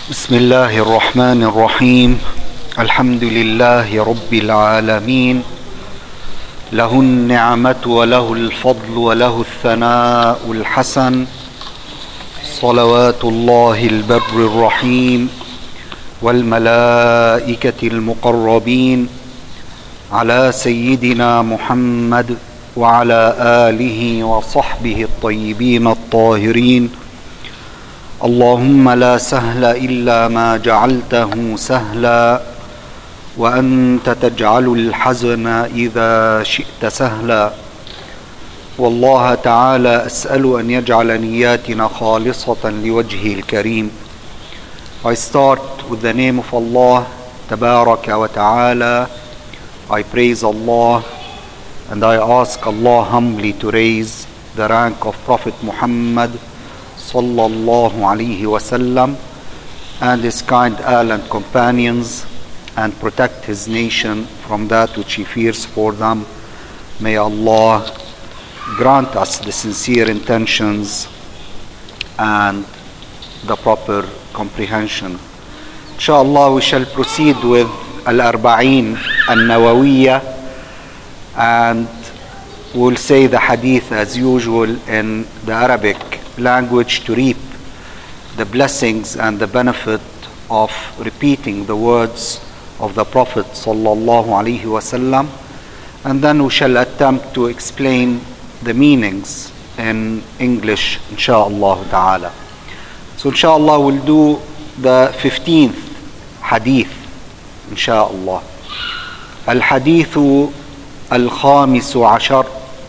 بسم الله الرحمن الرحيم. الحمد لله رب العالمين، له النعمة وله الفضل وله الثناء الحسن، صلوات الله البر الرحيم والملائكة المقربين على سيدنا محمد وعلى آله وصحبه الطيبين الطاهرين. اللهم لا سهل إلا ما جعلته سهلا، وأنت تجعل الحزن إذا شئت سهلا. والله تعالى أسأل أن يجعل نياتنا خالصة لوجهه الكريم. I start with the name of Allah Tabaraka wa Ta'ala. I praise Allah and I ask Allah humbly to raise the rank of Prophet Muhammad sallallahu alaihi wasallam and his kind Ahl and companions, and protect his nation from that which he fears for them. May Allah grant us the sincere intentions and the proper comprehension. Inshallah, we shall proceed with Al-Arba'in An-Nawawiyya, and we'll say the hadith as usual in the Arabic language to reap the blessings and the benefit of repeating the words of the Prophet sallallahu alaihi wasallam, and then we shall attempt to explain the meanings in English, inshallah ta'ala. So inshallah we'll do the 15th hadith, inshallah. Al-Hadithu Al-Khamisu Ashar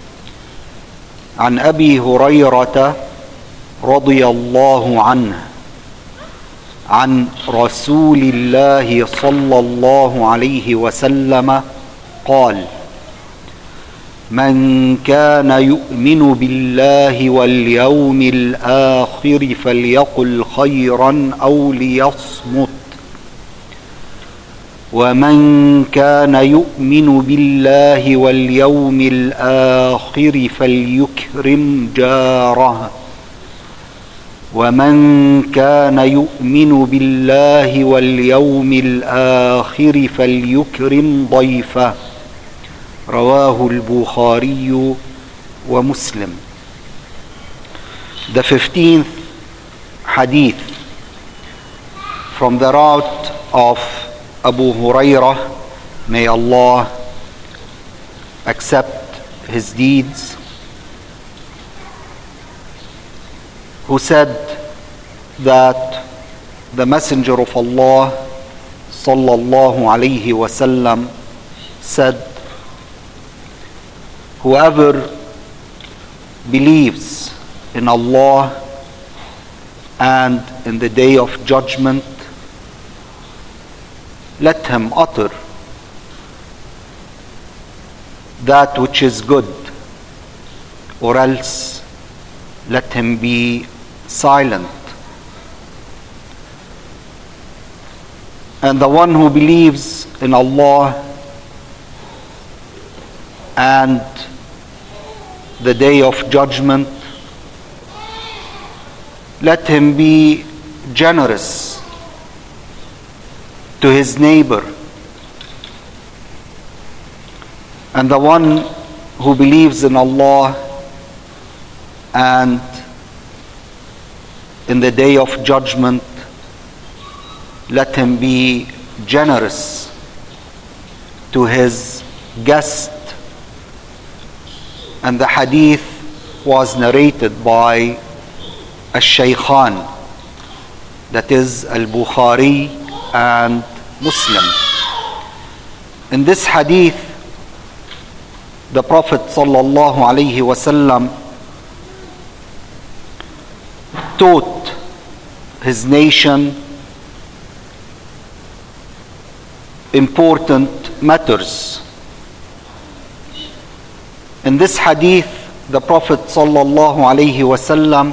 عن أبي هريرة رضي الله عنه عن رسول الله صلى الله عليه وسلم قال: من كان يؤمن بالله واليوم الآخر فليقل خيرا أو ليصمت، ومن كان يؤمن بالله واليوم الآخر فليكرم جاره، ومن كان يؤمن بالله واليوم الآخر فليكرم ضيفه. رواه البخاري ومسلم. The 15th hadith from the route of Abu Hurairah, may Allah accept his deeds, who said that the Messenger of Allah sallallahu alaihi wasallam said, whoever believes in Allah and in the day of judgment, let him utter that which is good, or else let him be silent. And the one who believes in Allah and the day of judgment, let him be generous to his neighbor. And the one who believes in Allah and in the day of judgment, let him be generous to his guest. And the hadith was narrated by Al-Shaykhan, that is Al-Bukhari and Muslim. In this hadith, the Prophet sallallahu alaihi wasallam taught his nation important matters. In this hadith, the Prophet sallallahu alaihi wasallam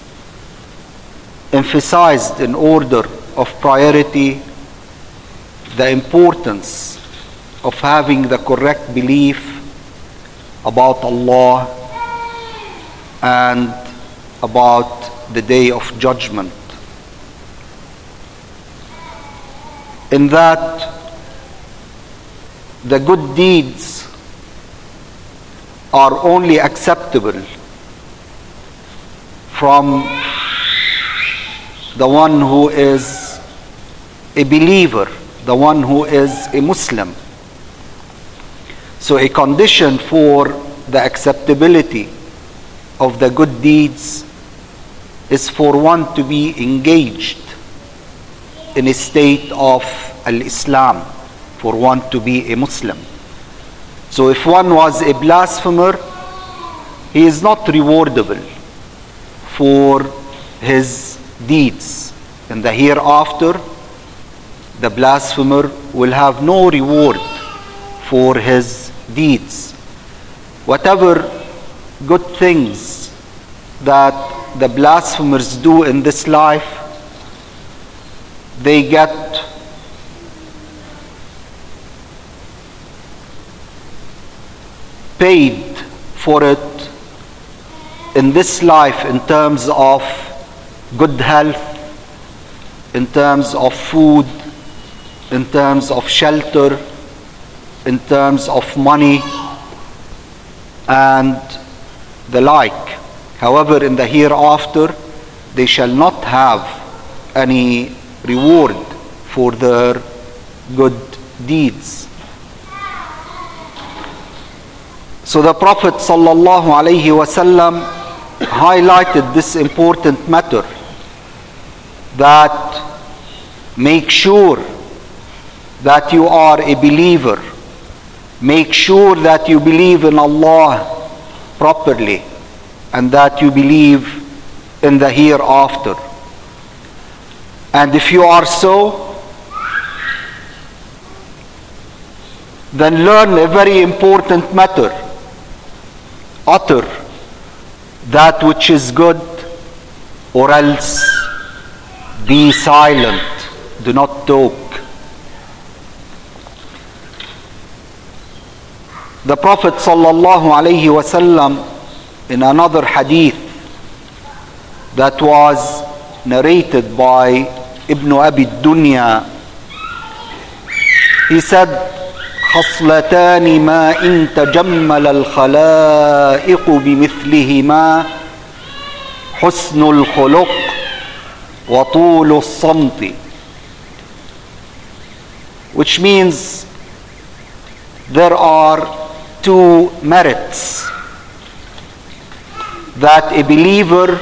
emphasized in order of priority the importance of having the correct belief about Allah and about the day of judgment. in that the good deeds are only acceptable from the one who is a believer, the one who is a Muslim. So a condition for the acceptability of the good deeds is for one to be engaged in a state of al-Islam, for one to be a Muslim. So if one was a blasphemer, he is not rewardable for his deeds. In the hereafter, the blasphemer will have no reward for his deeds. Whatever good things that the blasphemers do in this life, they get paid for it in this life in terms of good health, in terms of food, in terms of shelter, in terms of money, and the like. However, in the hereafter, they shall not have any reward for their good deeds. So the Prophet sallallahu alaihi wasallam highlighted this important matter, that make sure that you are a believer, make sure that you believe in Allah properly, and that you believe in the hereafter. And if you are so, then learn a very important matter. Utter that which is good, or else be silent. Do not talk. The Prophet sallallahu alaihi wasallam, in another hadith that was narrated by Ibn Abi Dunya, he said, خصلتان ما إن تجمل الخلائق بمثلهما حسن الخلق وطول الصمت. Which means there are two merits that a believer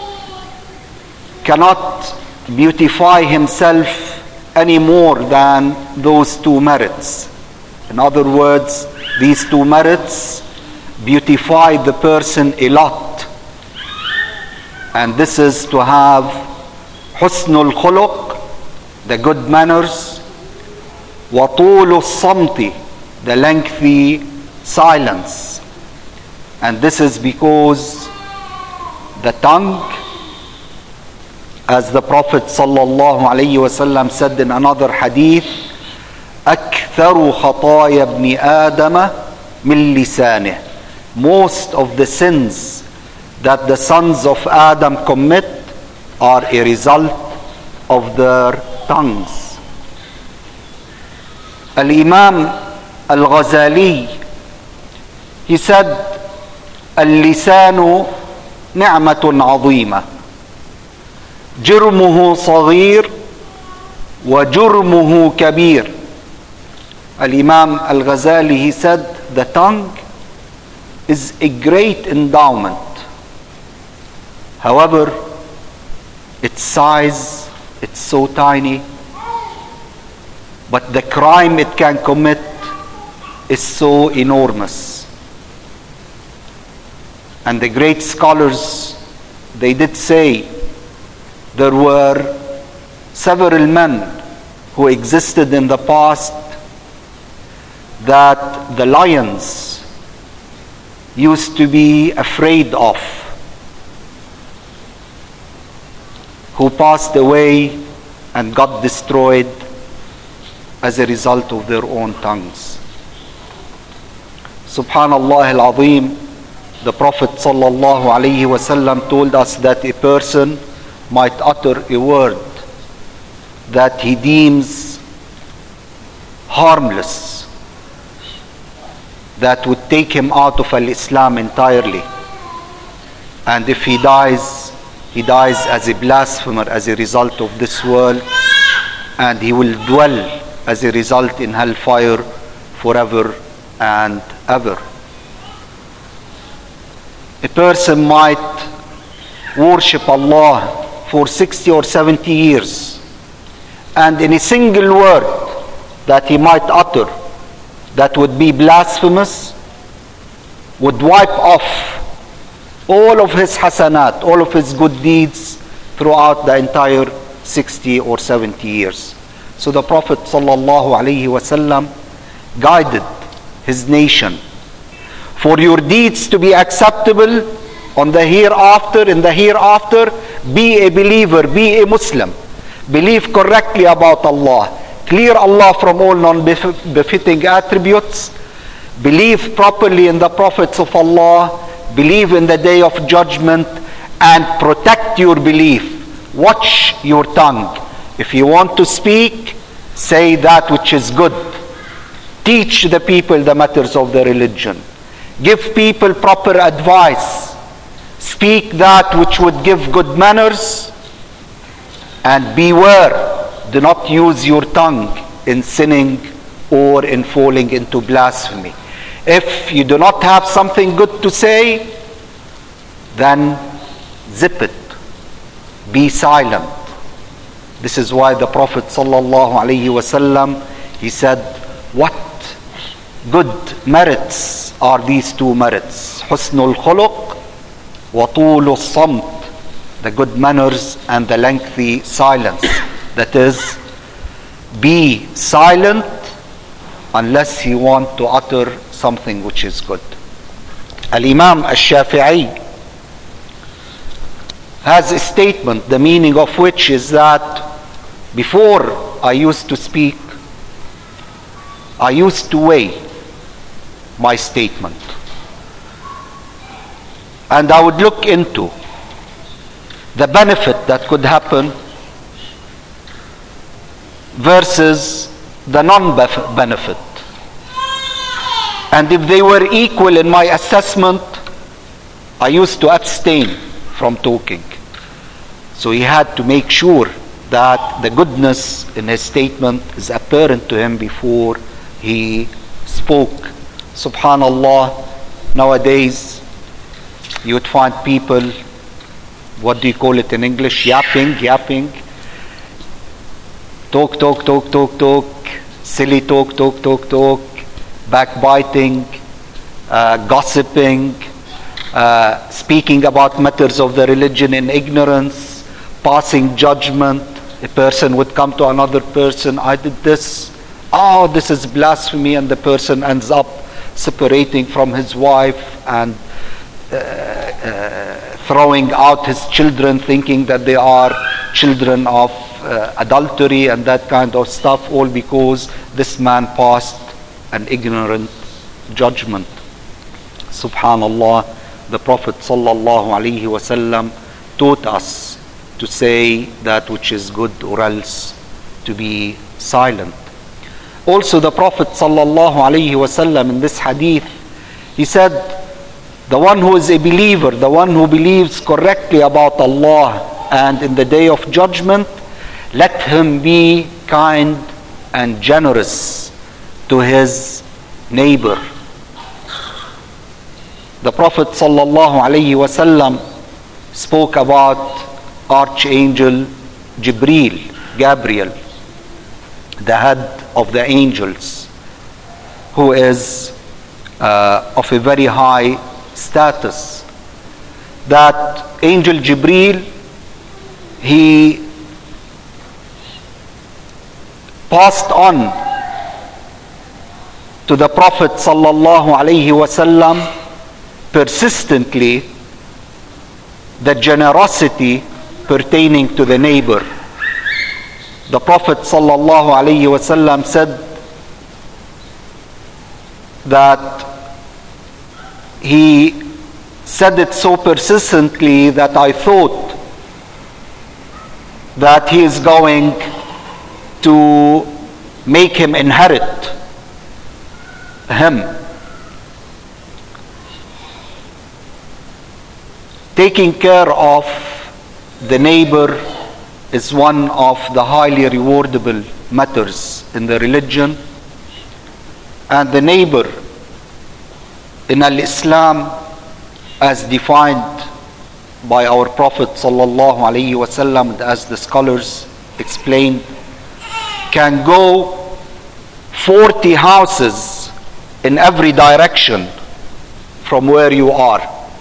cannot beautify himself any more than those two merits. In other words, these two merits beautify the person a lot. And this is to have husnul khuluq, the good manners, wa tulu samti, the lengthy silence. And this is because the tongue, as the Prophet sallallahu alaihi wasallam said in another hadith, أكثر خطايا ابن آدم من لسانه. Most of the sins that the sons of Adam commit are a result of their tongues. Al-Imam Al-Ghazali, he said, اللسان نعمة عظيمة جرمه صغير وجرمه كبير. Al-Imam Al-Ghazali, he said, the tongue is a great endowment. However, its size, it's so tiny, but the crime it can commit is so enormous. And the great scholars, they did say there were several men who existed in the past that the lions used to be afraid of, who passed away and got destroyed as a result of their own tongues. Subhanallah al-Azim, the Prophet sallallahu alaihi wasallam told us that a person might utter a word that he deems harmless, that would take him out of Islam entirely. And if he dies as a blasphemer as a result of this world, and he will dwell as a result in hellfire forever and ever. A person might worship Allah for 60 or 70 years, and in a single word that he might utter that would be blasphemous would wipe off all of his hasanat, all of his good deeds throughout the entire 60 or 70 years. So the Prophet ﷺ guided his nation for your deeds to be acceptable on the hereafter, in the hereafter. Be a believer, be a Muslim, believe correctly about Allah, clear Allah from all non-befitting attributes, believe properly in the prophets of Allah, believe in the day of judgment, and protect your belief. Watch your tongue. If you want to speak, say that which is good. Teach the people the matters of the religion. Give people proper advice. Speak that which would give good manners. And beware, do not use your tongue in sinning or in falling into blasphemy. If you do not have something good to say, then zip it. Be silent. This is why the Prophet ﷺ, he said, what good merits are these two merits? Husnul khuluq wa tulul samt, the good manners and the lengthy silence. That is, be silent unless you want to utter something which is good. Al-Imam al-Shafi'i has a statement, the meaning of which is that before I used to speak, I used to weigh my statement. And I would look into the benefit that could happen versus the non-benefit. And if they were equal in my assessment, I used to abstain from talking. So he had to make sure that the goodness in his statement is apparent to him before he spoke. Subhanallah, nowadays you would find people, what do you call it in English? Yapping. Talk, silly talk, backbiting, gossiping, speaking about matters of the religion in ignorance, passing judgment. A person would come to another person, I did this, this is blasphemy, and the person ends up separating from his wife and throwing out his children, thinking that they are children of adultery and that kind of stuff, all because this man passed an ignorant judgment. Subhanallah, the Prophet ﷺ taught us to say that which is good or else to be silent. Also the Prophet ﷺ in this hadith, he said, the one who is a believer, the one who believes correctly about Allah and in the day of judgment, let him be kind and generous to his neighbor. The Prophet ﷺ spoke about Archangel Gabriel, the head of the angels, who is of a very high status. That angel Jibril, he passed on to the Prophet ﷺ persistently the generosity pertaining to the neighbor. The Prophet ﷺ said that he said it so persistently that I thought that he is going to make him inherit him. Taking care of the neighbor is one of the highly rewardable matters in the religion. And the neighbor in Al-Islam, as defined by our Prophet sallallahu alaihi wasallam, as the scholars explained, can go 40 houses in every direction from where you are.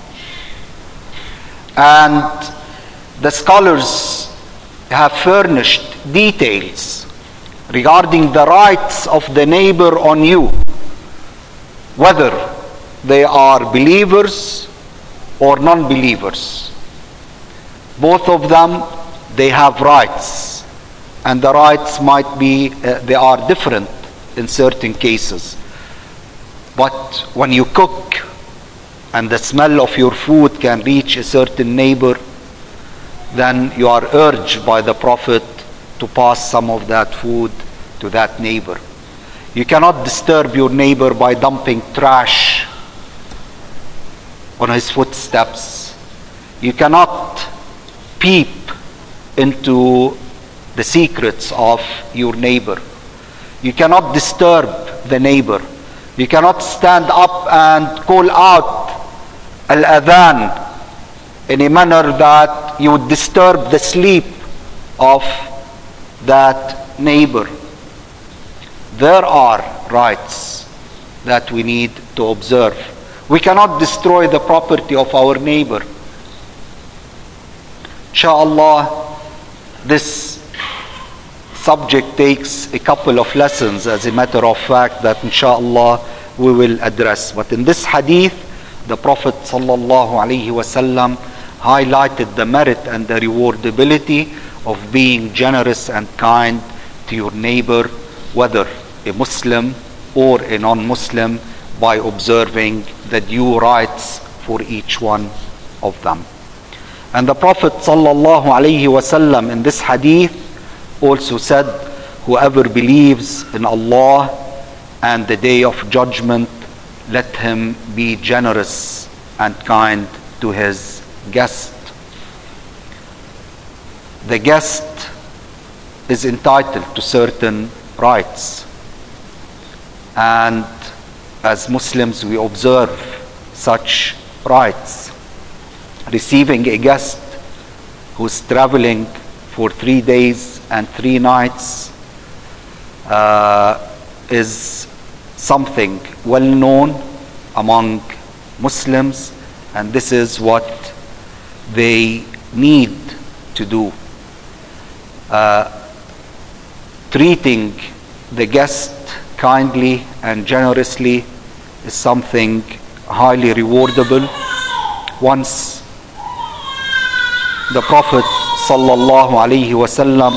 And the scholars have furnished details regarding the rights of the neighbor on you, whether they are believers or non-believers. Both of them, they have rights, and the rights might be, they are different in certain cases. But when you cook and the smell of your food can reach a certain neighbor, then you are urged by the Prophet to pass some of that food to that neighbor. You cannot disturb your neighbor by dumping trash on his footsteps. You cannot peep into the secrets of your neighbor. You cannot disturb the neighbor. You cannot stand up and call out al-adhan in a manner that you would disturb the sleep of that neighbor. There are rights that we need to observe. We cannot destroy the property of our neighbor. Inshallah, this subject takes a couple of lessons, as a matter of fact, that inshallah we will address. But in this hadith, the Prophet sallallahu alaihi wasallam highlighted the merit and the rewardability of being generous and kind to your neighbor, whether a Muslim or a non-Muslim, by observing the due rights for each one of them. And the Prophet sallallahu alaihi wasallam in this hadith also said, whoever believes in Allah and the day of judgment, let him be generous and kind to his guest. The guest is entitled to certain rights, and as Muslims we observe such rights. Receiving a guest who's traveling for 3 days and 3 nights is something well known among Muslims, and this is what they need to do. Treating the guest kindly and generously is something highly rewardable. Once the Prophet sallallahu alaihi wasallam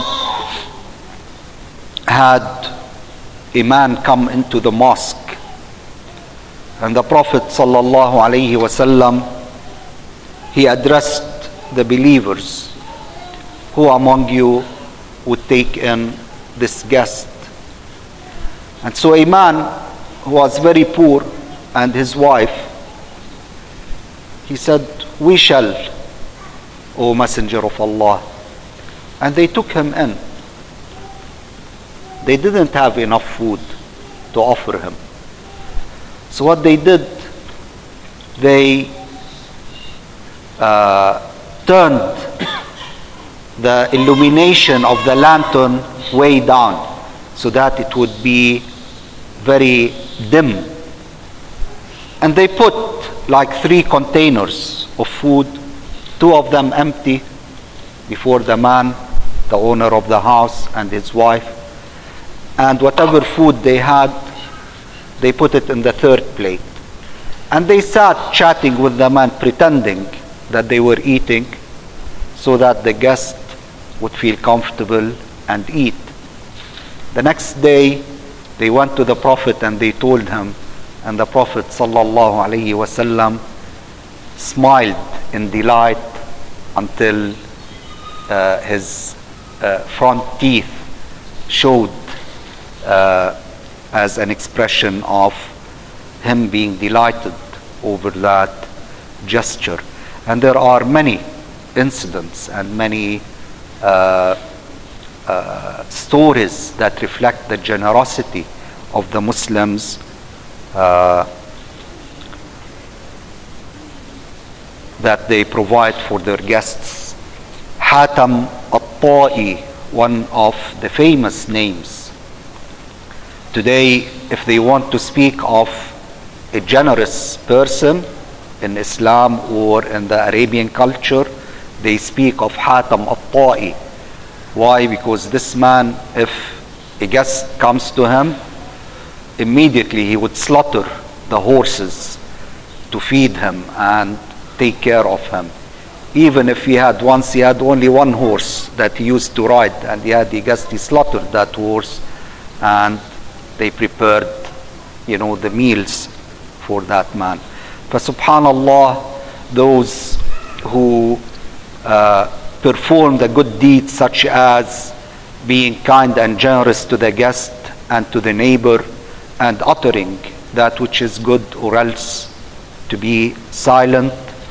had a man come into the mosque, and the Prophet sallallahu alaihi wasallam, he addressed the believers, who among you would take in this guest? And so a man who was very poor and his wife, he said, we shall, O Messenger of Allah. And they took him in. They didn't have enough food to offer him. So what they did, they turned the illumination of the lantern way down so that it would be very dim. And they put like 3 containers of food, 2 of them empty, before the man, the owner of the house, and his wife. And whatever food they had, they put it in the 3rd plate. And they sat chatting with the man, pretending that they were eating, so that the guest would feel comfortable and eat. The next day, they went to the Prophet and they told him, and the Prophet sallallahu alaihi wasallam smiled in delight until his front teeth showed as an expression of him being delighted over that gesture. And there are many incidents and many stories that reflect the generosity of the Muslims that they provide for their guests. Hatam al-Ta'i, one of the famous names. Today, if they want to speak of a generous person in Islam or in the Arabian culture, they speak of Hatam al-Ta'i. Why? Because this man, if a guest comes to him, immediately he would slaughter the horses to feed him and take care of him. Even if he had only one horse that he used to ride, and he had a guest, he slaughtered that horse and they prepared, the meals for that man. But subhanallah, those who perform the good deeds, such as being kind and generous to the guest and to the neighbor, and uttering that which is good, or else to be silent,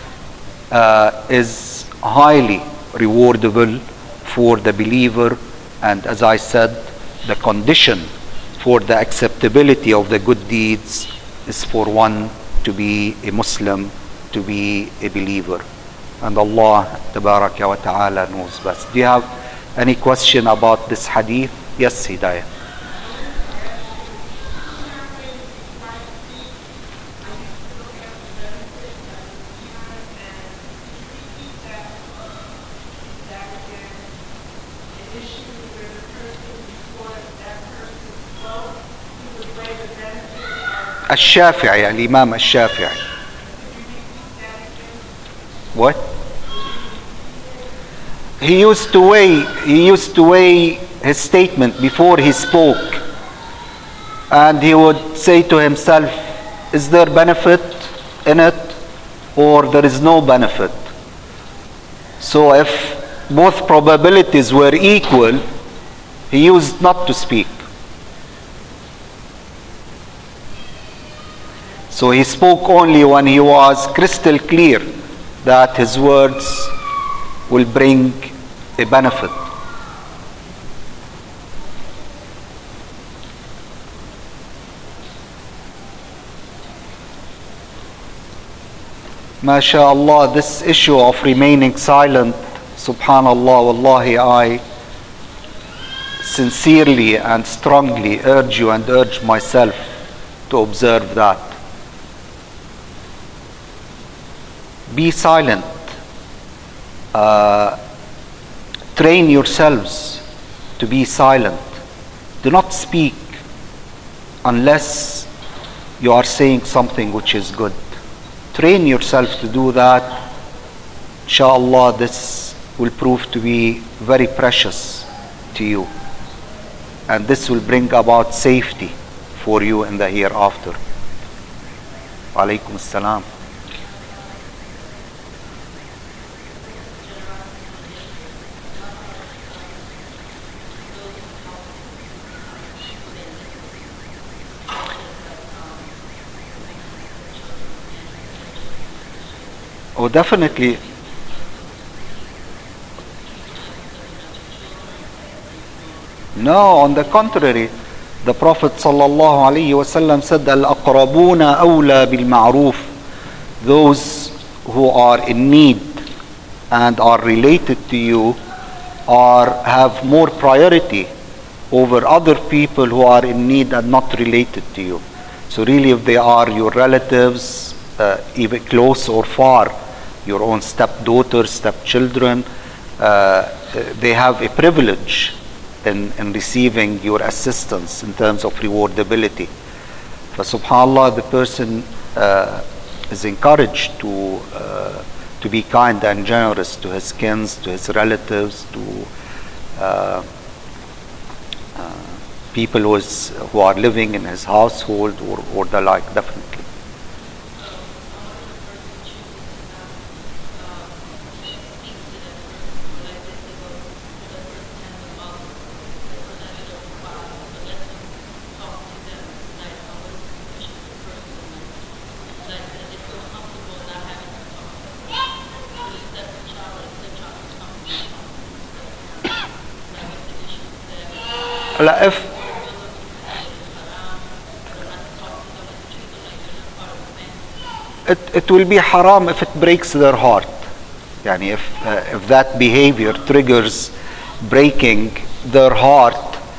is highly rewardable for the believer. And as I said, the condition for the acceptability of the good deeds is for one to be a Muslim, to be a believer. And Allah Tabaraka wa Ta'ala knows best. Do you have any question about this hadith? Yes, Hidayah. الشافعي, الإمام الشافعي. What? He used to weigh his statement before he spoke, and he would say to himself, is there benefit in it or there is no benefit? So if both probabilities were equal, he used not to speak. So he spoke only when he was crystal clear that his words will bring a benefit. MashaAllah, this issue of remaining silent, subhanallah, wallahi, I sincerely and strongly urge you and urge myself to observe that. Be silent. Train yourselves to be silent. Do not speak unless you are saying something which is good. Train yourself to do that. Inshallah, this will prove to be very precious to you. And this will bring about safety for you in the hereafter. Alaykum as-salam. Oh, definitely. No, on the contrary, the Prophet sallallahu alaihi wasallam said, "Al-aqrabuna awla bil ma'ruf." Those who are in need and are related to you have more priority over other people who are in need and not related to you. So really, if they are your relatives, even close or far, your own stepdaughters, stepchildren, they have a privilege in receiving your assistance in terms of rewardability. But subhanallah, the person is encouraged to be kind and generous to his kins, to his relatives, to people who are living in his household or the like, definitely. if it will be haram if it breaks their heart. Yani if that behavior triggers breaking their heart,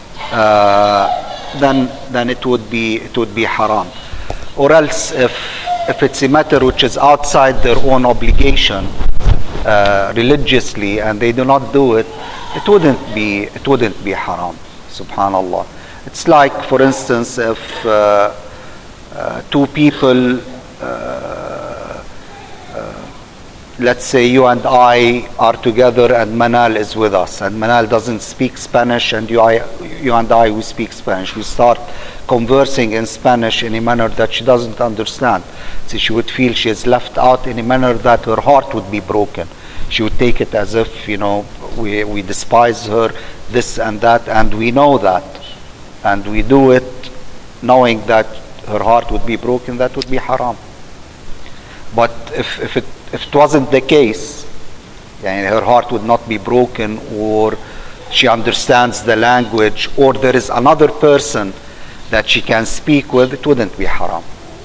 then it would be haram. Or else if it's a matter which is outside their own obligation religiously and they do not do it, it wouldn't be haram. Subhanallah. It's like, for instance, if two people, let's say you and I are together and Manal is with us, and Manal doesn't speak Spanish and you and I, we speak Spanish. We start conversing in Spanish in a manner that she doesn't understand. So she would feel she is left out in a manner that her heart would be broken. She would take it as if, we despise her, this and that, and we know that. And we do it knowing that her heart would be broken. That would be haram. But if it wasn't the case, her heart would not be broken, or she understands the language, or there is another person that she can speak with, it wouldn't be haram.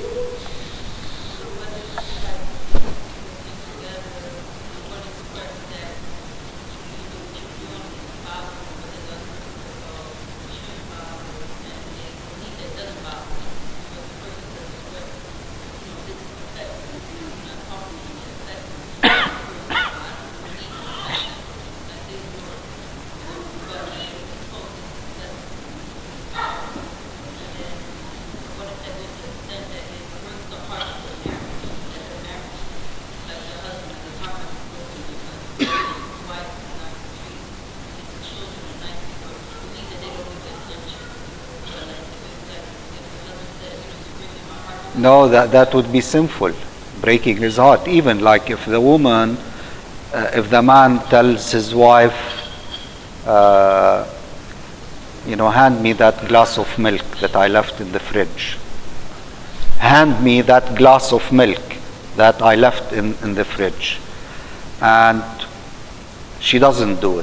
No, that would be sinful, breaking his heart. Even like if the man tells his wife, hand me that glass of milk that I left in the fridge. Hand me that glass of milk that I left in the fridge. And she doesn't do it.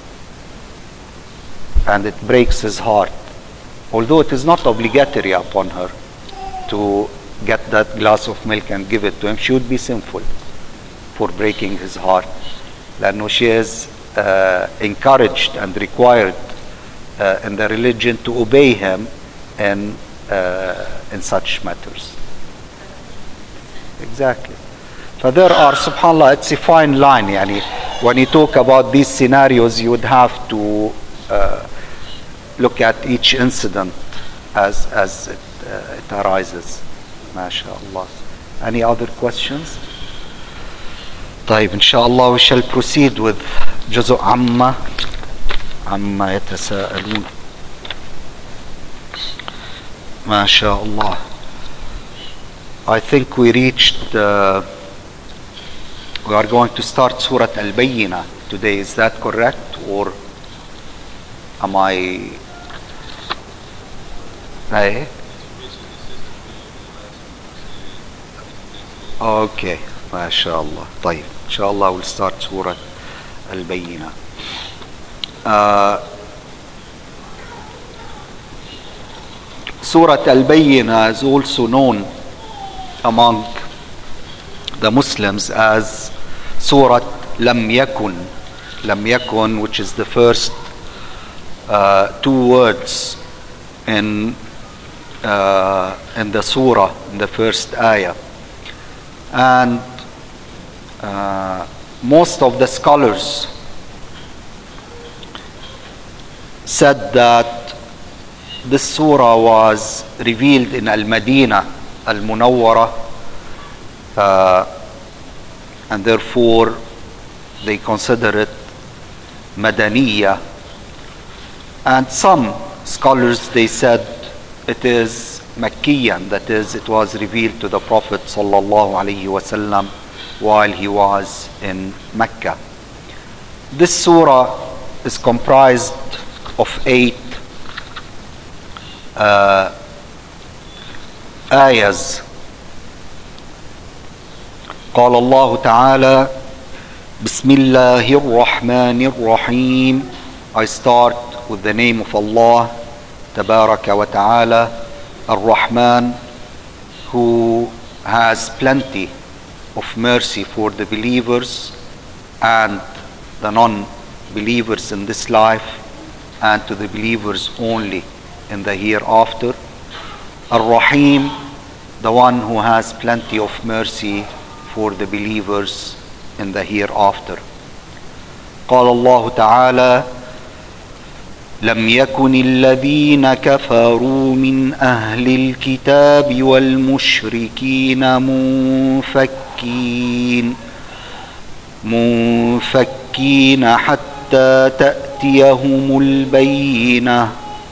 And it breaks his heart. Although it is not obligatory upon her to get that glass of milk and give it to him, she would be sinful for breaking his heart. Then she is encouraged and required in the religion to obey him in such matters. Exactly. So there are, subhanAllah, it's a fine line. When you talk about these scenarios, you would have to look at each incident as it arises. MashaAllah. Any other questions? طيب, inshallah, we shall proceed with جزء عما يتساءلون. MashaAllah. I think we reached, we are going to start Surah Al-Bayyinah today. Is that correct? Or am I? Hey? Okay, MashaAllah. طيب, inshallah we'll start Surah Al-Bayyinah. Surah Al-Bayyinah is also known among the Muslims as Surah Lam Yakun. Lam Yakun, which is the first two words in the surah, in the first ayah. And most of the scholars said that this surah was revealed in Al-Madinah Al-Munawwara, and therefore they consider it Madaniyah. And some scholars, they said it is Makkiyan, that is, it was revealed to the Prophet sallallahu alaihi wasallam while he was in Mecca. This surah is comprised of 8 ayahs. قال الله تعالى بسم الله الرحمن الرحيم. I start with the name of Allah Tabaraka wa Ta'ala, Ar-Rahman, who has plenty of mercy for the believers and the non-believers in this life, and to the believers only in the hereafter. Ar-Rahim, the one who has plenty of mercy for the believers in the hereafter. قال الله تعالى: لم يكن الذين كفروا من أهل الكتاب والمشركين منفكين حتى تأتيهم البينة.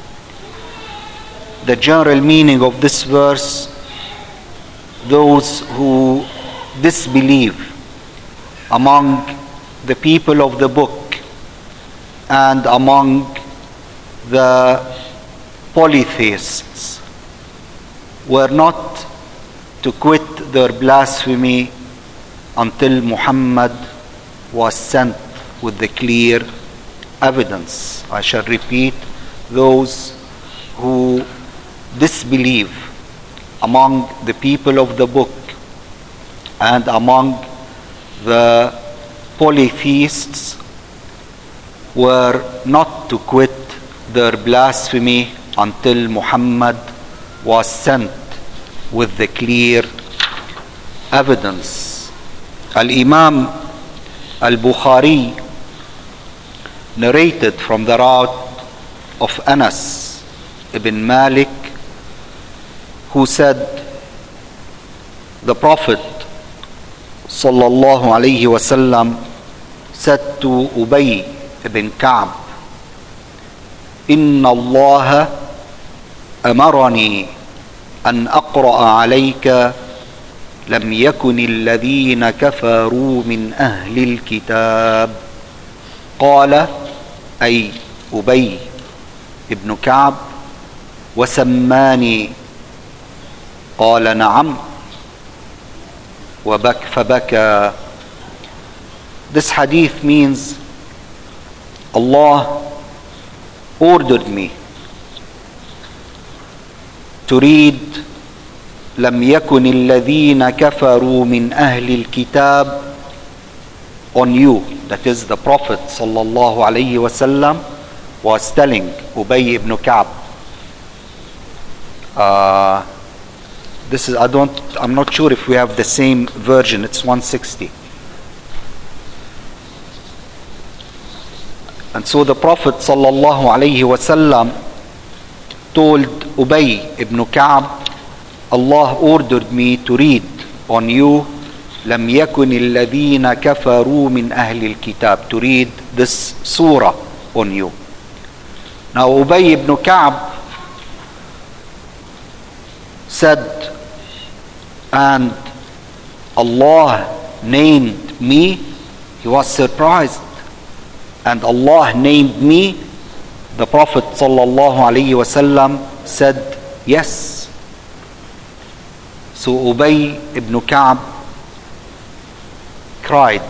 The general meaning of this verse: those who disbelieve among the people of the book and among the polytheists were not to quit their blasphemy until Muhammad was sent with the clear evidence. I shall repeat: those who disbelieve among the people of the book and among the polytheists were not to quit their blasphemy until Muhammad was sent with the clear evidence. Al-Imam Al-Bukhari narrated from the route of Anas ibn Malik, who said, the Prophet sallallahu alayhi wasallam said to Ubay ibn Ka'b, إن الله أمرني أن أقرأ عليك لم يكن الذين كفروا من أهل الكتاب. قال أي أبي ابن كعب: وسماني. قال نعم. فبكى. This hadith means Allah ordered me to read لم يكن الذين كفروا من أهل الكتاب on you. That is, the Prophet sallallahu alayhi wasallam was telling Ubay ibn Ka'b. This is, I'm not sure if we have the same version. It's 160. And so the Prophet sallallahu alayhi wasallam told Ubay ibn Ka'b, Allah ordered me to read on you لم يكن الذين كفروا من أهل الكتاب, to read this surah on you. Now Ubay ibn Ka'b said, and Allah named me. He was surprised. And Allah named me. The Prophet sallallahu alayhi wasallam said yes. So Ubay ibn Ka'b cried.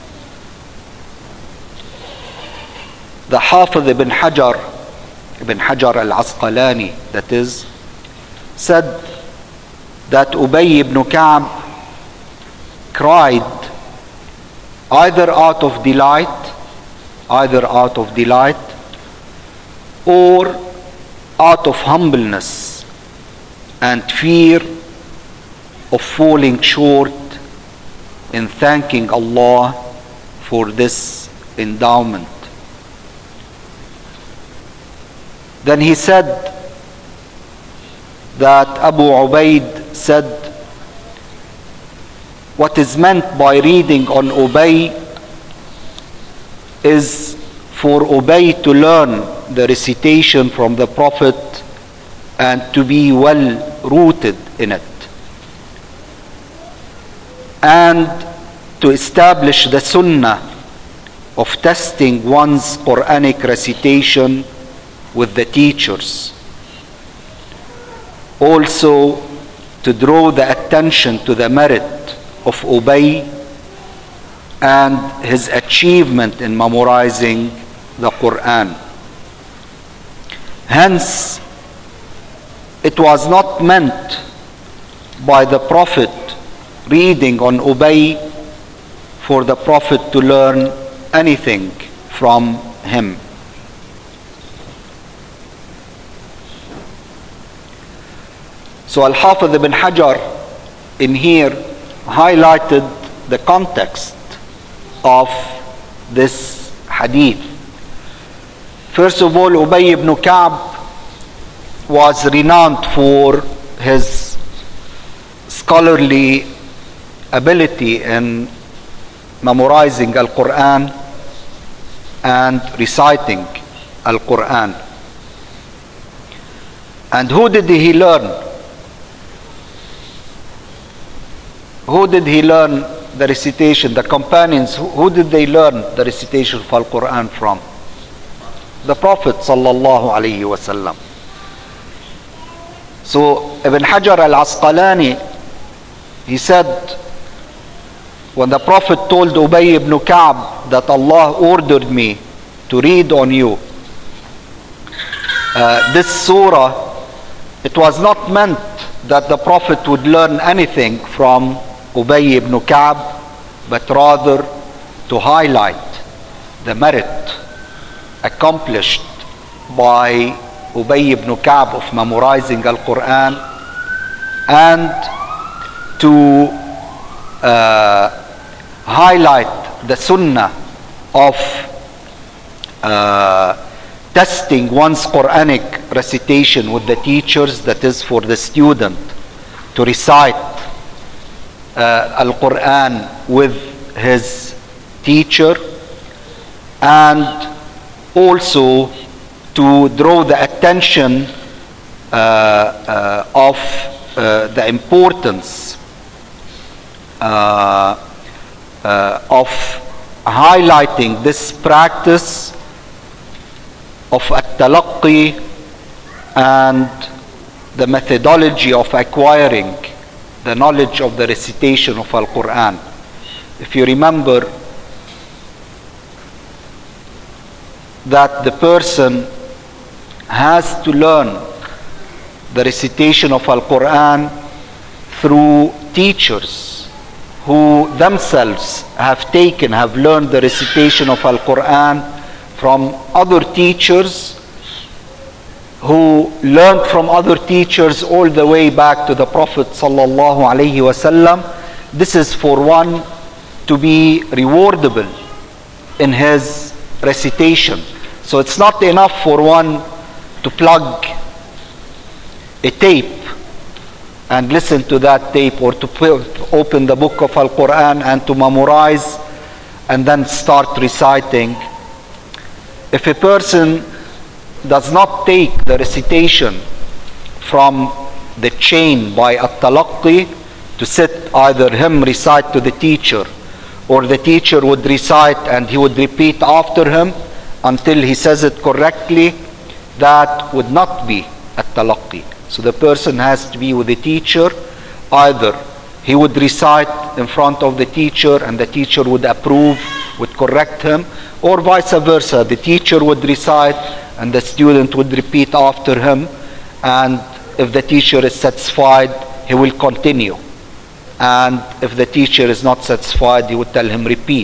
The Hafiz ibn Hajar al-Asqalani, that is, said that Ubay ibn Ka'b cried either out of delight or out of humbleness and fear of falling short in thanking Allah for this endowment. Then he said that Abu Ubaid said, what is meant by reading on Ubay is for Ubay to learn the recitation from the Prophet and to be well rooted in it, and to establish the sunnah of testing one's Quranic recitation with the teachers. Also to draw the attention to the merit of Ubay and his achievement in memorizing the Quran. Hence, it was not meant by the Prophet reading on Ubay for the Prophet to learn anything from him. So Al-Hafidh ibn Hajar in here highlighted the context of this hadith. First of all, Ubay ibn Ka'b was renowned for his scholarly ability in memorizing Al-Quran and reciting Al-Quran. And who did he learn? Who did he learn the recitation? The companions, who did they learn the recitation of Al-Quran from? The Prophet sallallahu alaihi wasallam. So Ibn Hajar al-Asqalani, he said, when the Prophet told Ubay ibn Ka'b that Allah ordered me to read on you this surah, it was not meant that the Prophet would learn anything from Ubay ibn Ka'b, but rather to highlight the merit accomplished by Ubay ibn Ka'b of memorizing Al-Quran, and to highlight the sunnah of testing one's Quranic recitation with the teachers, that is for the student to recite Al-Quran with his teacher, and also to draw the attention of the importance of highlighting this practice of at-talaqqi and the methodology of acquiring the knowledge of the recitation of Al-Quran. If you remember that the person has to learn the recitation of Al-Quran through teachers who themselves have learned the recitation of Al-Quran from other teachers, who learned from other teachers all the way back to the Prophet sallallahu alaihi wasallam. This is for one to be rewardable in his recitation. So it's not enough for one to plug a tape and listen to that tape, or to open the book of Al-Quran and to memorize and then start reciting. If a person does not take the recitation from the chain by at-talaqqi, to sit, either him recite to the teacher, or the teacher would recite and he would repeat after him until he says it correctly, that would not be at-talaqqi. So the person has to be with the teacher. Either he would recite in front of the teacher and the teacher would approve, would correct him, or vice versa. The teacher would recite and the student would repeat after him, and if the teacher is satisfied, he will continue. And if the teacher is not satisfied, he would tell him repeat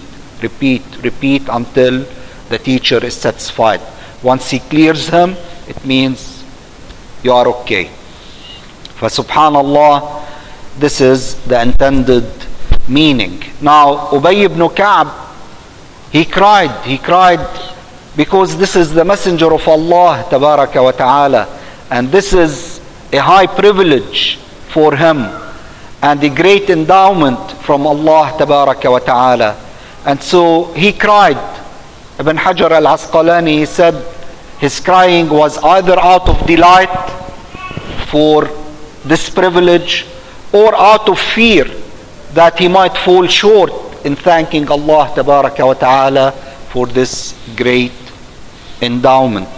until the teacher is satisfied. Once he clears him, it means you are okay. For subhanallah, this is the intended meaning. Now, Ubay ibn Ka'b, he cried because this is the messenger of Allah tabaraka wa ta'ala, and this is a high privilege for him and a great endowment from Allah tabaraka wa ta'ala. And so he cried. Ibn Hajar al-Asqalani, he said his crying was either out of delight for this privilege, or out of fear that he might fall short in thanking Allah tabaraka wa ta'ala for this great endowment.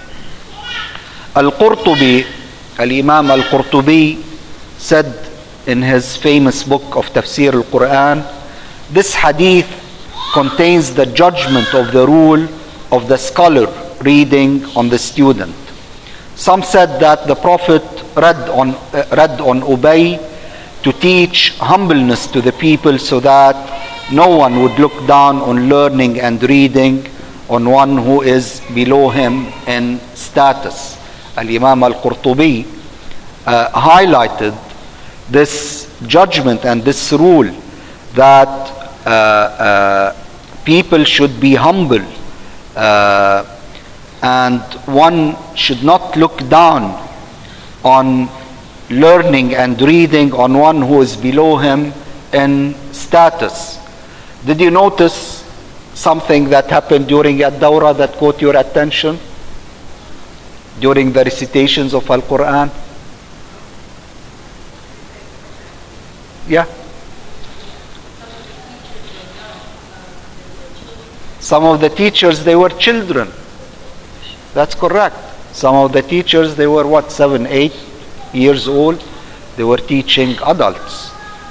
Al-Qurtubi, Al-Imam Al-Qurtubi, said in his famous book of Tafsir al-Quran, this hadith contains the judgment of the rule of the scholar reading on the student. Some said that the Prophet read on Ubay to teach humbleness to the people so that no one would look down on learning and reading on one who is below him in status. Al-Imam al-Qurtubi highlighted this judgment and this rule that people should be humble and one should not look down on learning and reading on one who is below him in status. Did you notice something that happened during Ad-Dawra that caught your attention? During the recitations of Al-Quran? Yeah. Some of the teachers, they were children. That's correct. Some of the teachers, they were 7, 8 years old. They were teaching adults.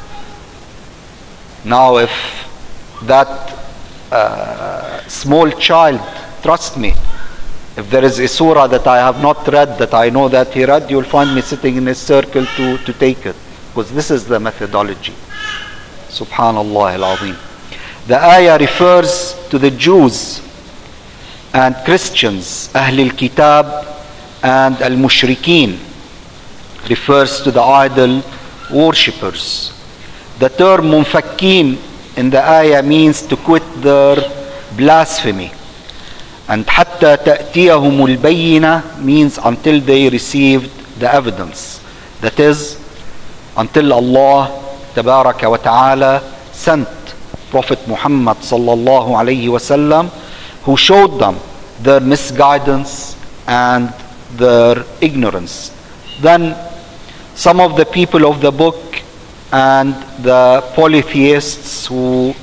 Now if that small child, trust me, if there is a surah that I have not read that I know that he read, you'll find me sitting in a circle to take it, because this is the methodology. Subhanallah al-Azim. The ayah refers to the Jews and Christians, Ahl al-Kitab and al-Mushrikeen, refers to the idol worshippers. The term munfakkeen in the ayah means to quit their blasphemy. And hatta ta'tiyahum al-bayyina means until they received the evidence. That is, until Allah tabaraka wa ta'ala sent Prophet Muhammad sallallahu alayhi wasallam, who showed them their misguidance and their ignorance. Then some of the people of the book and the polytheists who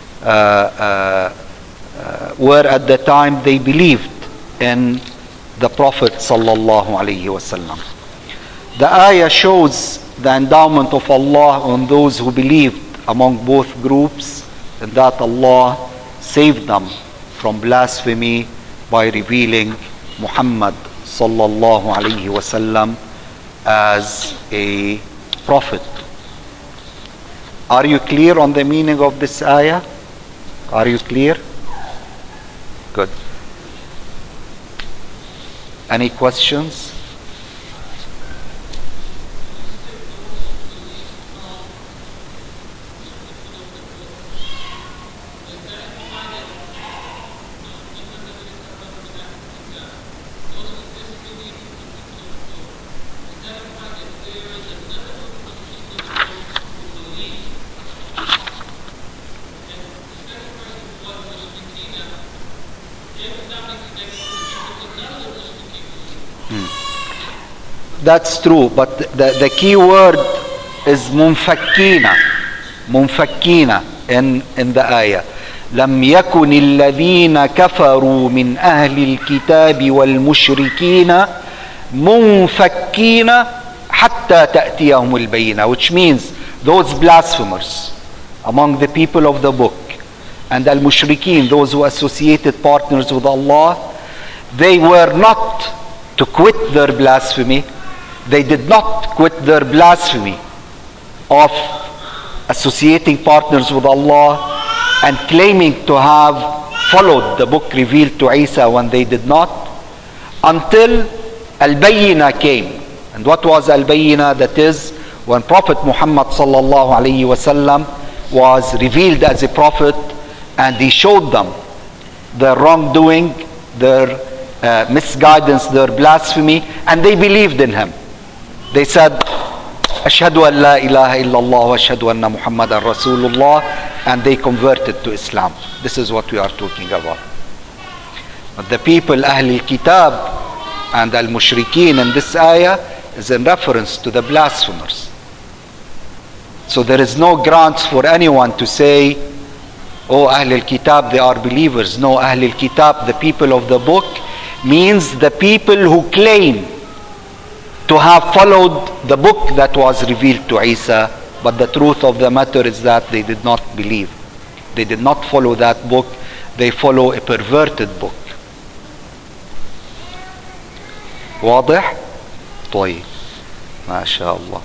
were at the time, they believed in the Prophet sallallahu alayhi wasallam. The ayah shows the endowment of Allah on those who believed among both groups, and that Allah saved them from blasphemy by revealing Muhammad sallallahu alayhi wasallam as a prophet. Are you clear on the meaning of this ayah? Are you clear? Good. Any questions? That's true, but the key word is munfakkina. Munfakkina in the ayah. لم يكن الذين كفروا من أهل الكتاب والمشركين منفكين حتى تأتيهم البينة, which means those blasphemers among the people of the book and al-mushrikeen, those who associated partners with Allah, they were not to quit their blasphemy. They did not quit their blasphemy of associating partners with Allah and claiming to have followed the book revealed to Isa when they did not, until Al-Bayyina came. And what was Al-Bayyina? That is, when Prophet Muhammad sallallahu alayhi wasallam was revealed as a prophet, and he showed them their wrongdoing, their misguidance, their blasphemy, and they believed in him. They said, Ashhadu an la ilaha illallah wa ashhadu anna Muhammadan Rasulullah, and they converted to Islam. This is what we are talking about. But the people Ahl al-Kitab and al-Mushrikeen in this ayah is in reference to the blasphemers. So there is no grounds for anyone to say, oh, Ahl al-Kitab, they are believers. No, Ahl al-Kitab, the people of the book, means the people who claim to have followed the book that was revealed to Isa, but the truth of the matter is that they did not believe. They did not follow that book. They follow a perverted book. واضح؟ طيب ما شاء الله.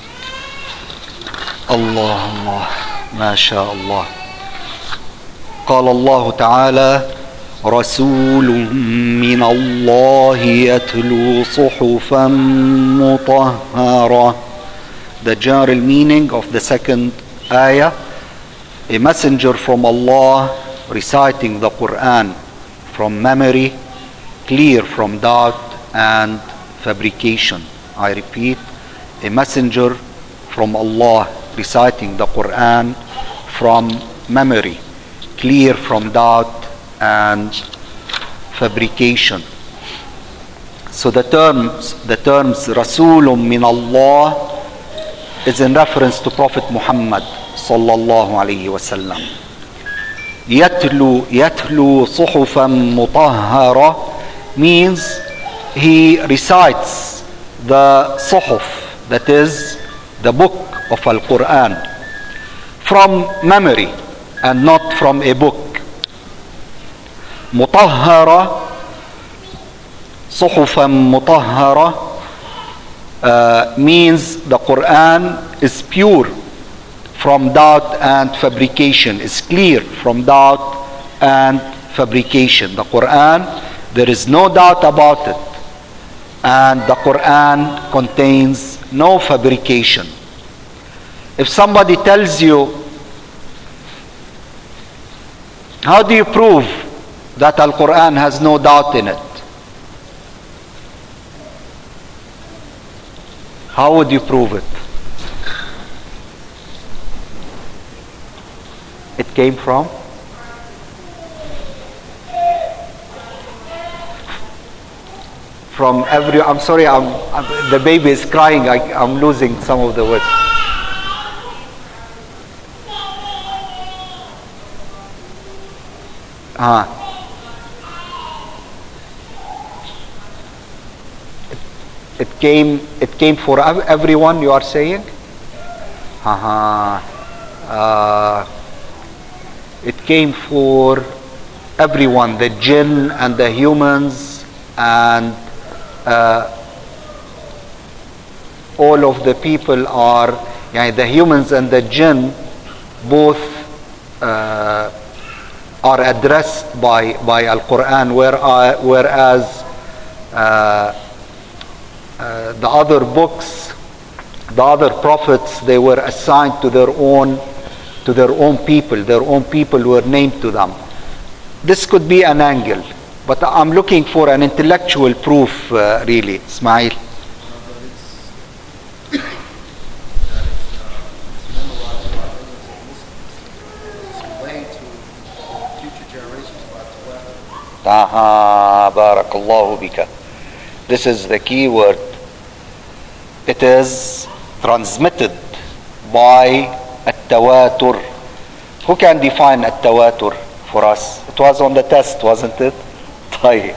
الله ما شاء الله. قال الله تعالى: رسول من الله يتلو صحفا مطهرة. The general meaning of the second ayah: a messenger from Allah reciting the Quran from memory, clear from doubt and fabrication. I repeat, a messenger from Allah reciting the Quran from memory, clear from doubt and fabrication. So the terms Rasulun min Allah is in reference to Prophet Muhammad sallallahu alayhi wasallam. Yatlu suhufan mutahhara means he recites the suhuf, that is the book of Al-Quran, from memory and not from a book. Mutahhara, suhufan mutahhara means the Quran is pure from doubt and fabrication, is clear from doubt and fabrication. The Quran, there is no doubt about it, and the Quran contains no fabrication. If somebody tells you, how do you prove that Al-Quran has no doubt in it? How would you prove it? It came from? From every, I'm sorry, the baby is crying, I'm losing some of the words. It came for everyone, you are saying? It came for everyone, the jinn and the humans and all of the people are, the humans and the jinn both are addressed by Al-Quran, whereas the other books, the other prophets, they were assigned to their own people. Their own people were named to them. This could be an angle, but I'm looking for an intellectual proof, really, Ismail. Barakallahu bika. This is the key word. It is transmitted by at-tawatur. Who can define at-tawatur for us? It was on the test, wasn't it? طيب.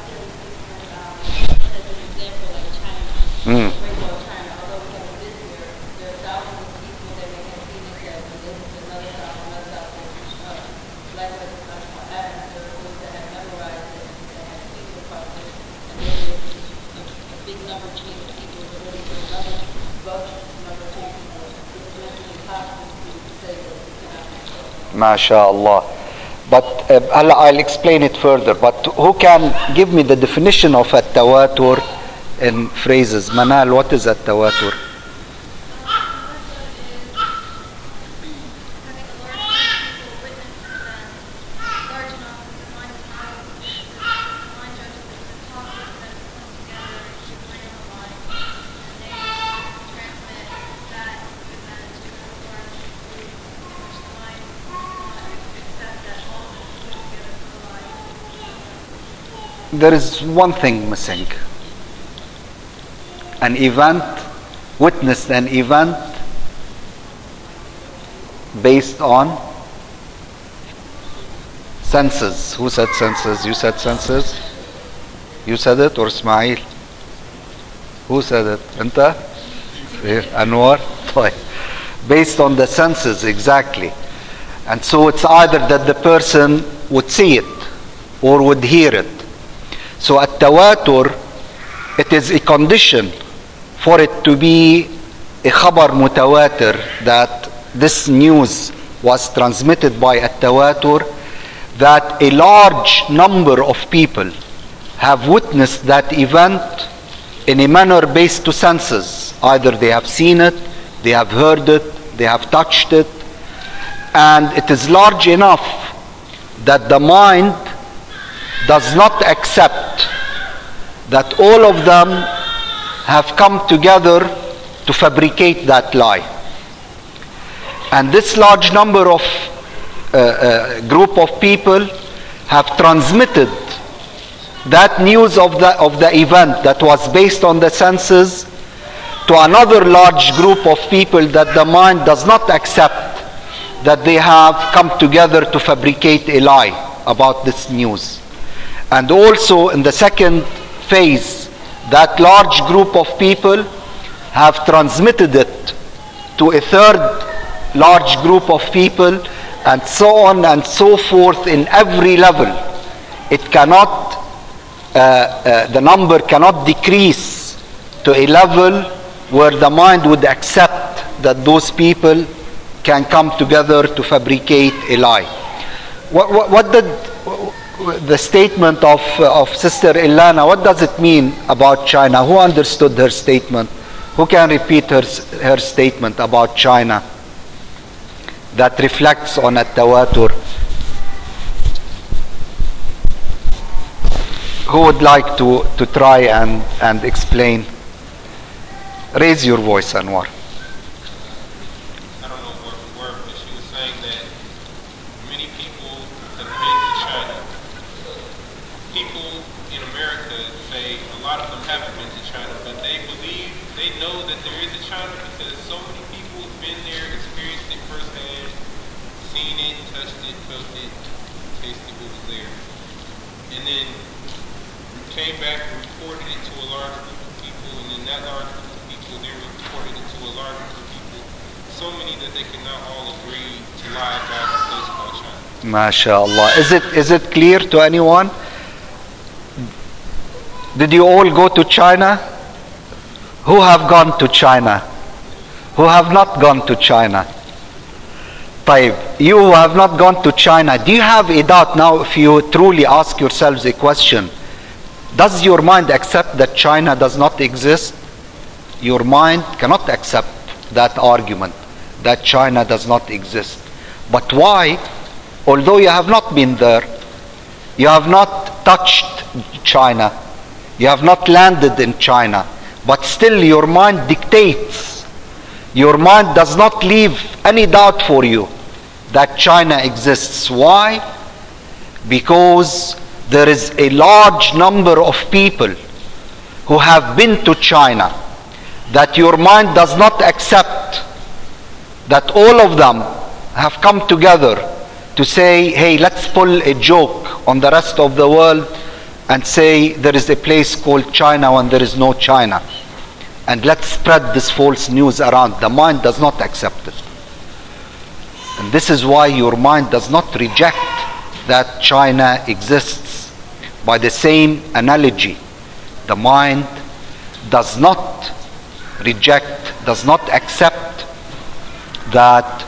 MashaAllah. But I'll explain it further. But who can give me the definition of at-tawatur in phrases? Manal, what is at-tawatur? There is one thing missing. An event, witnessed an event based on senses. Who said senses? You said senses? You said it, or Ismail? Who said it? Anta? Anwar? Based on the senses, exactly. And so it's either that the person would see it or would hear it. So at-tawatur it is a condition for it to be a khabar mutawatir, that this news was transmitted by a tawatur, that a large number of people have witnessed that event in a manner based to senses. Either they have seen it, they have heard it, they have touched it, and it is large enough that the mind does not accept that all of them have come together to fabricate that lie. And this large number of group of people have transmitted that news of the event that was based on the senses to another large group of people that the mind does not accept that they have come together to fabricate a lie about this news. And also in the second phase, that large group of people have transmitted it to a third large group of people, and so on and so forth in every level. It cannot, the number cannot decrease to a level where the mind would accept that those people can come together to fabricate a lie. What did the statement of Sister Ilana, what does it mean about China? Who understood her statement? Who can repeat her statement about China that reflects on a tawatur? Who would like to try and explain? Raise your voice, Anwar. I don't know word for word, but she was saying that many people have been to China. People in America say a lot of them haven't been to China, but they believe, they know that there is a China because so many people have been there, experienced it firsthand, seen it, touched it, felt it, tasted what was there. And then came back and reported it to a large group of people, and then that large group of people then reported it to a large group of people. So many that they cannot all agree to lie about a place called China. MashaAllah. Is it clear to anyone? Did you all go to China? Who have gone to China? Who have not gone to China? Taib, you who have not gone to China, do you have a doubt now? If you truly ask yourselves a question, does your mind accept that China does not exist? Your mind cannot accept that argument, that China does not exist. But why? Although you have not been there, you have not touched China, you have not landed in China, but still your mind dictates. Your mind does not leave any doubt for you that China exists. Why? Because there is a large number of people who have been to China that your mind does not accept that all of them have come together to say, hey, let's pull a joke on the rest of the world and say there is a place called China when there is no China, and let's spread this false news around. The mind does not accept it. And this is why your mind does not reject that China exists. By the same analogy, the mind does not reject, does not accept that